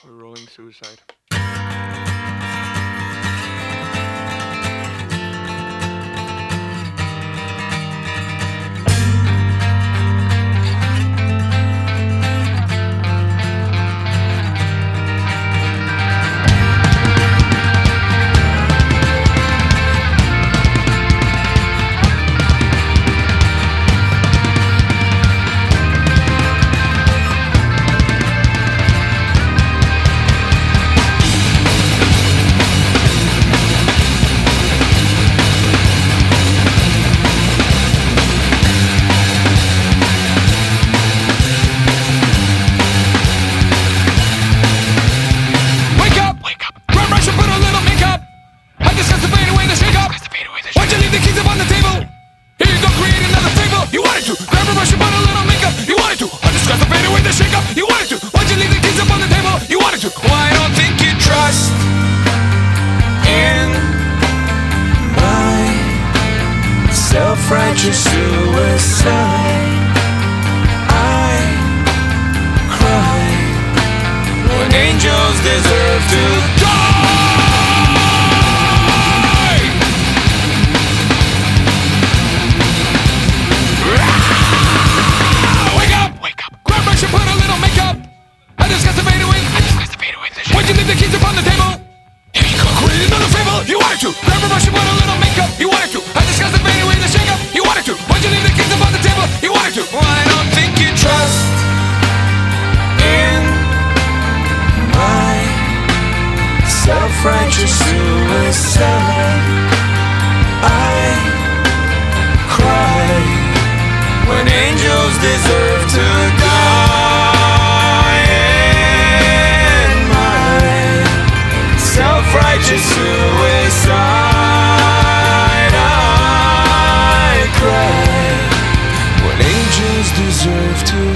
Rolling Suicide. You wanted to. Why'd you leave the keys up on the table? You wanted to. Why I don't think you trust in my self-righteous suicide. I cry when angels deserve to die. Why'd you leave the keys upon the table? Here you go, create another fable. You wanted to. Grab a brush and put a little makeup. You wanted to. I discussed the fade away the shake up. You wanted to. Why'd you leave the keys upon the table? You wanted to. Well, I don't think you trust in my self-righteous suicide. I cry when angels deserve to die. Self-righteous suicide. I cry when angels deserve to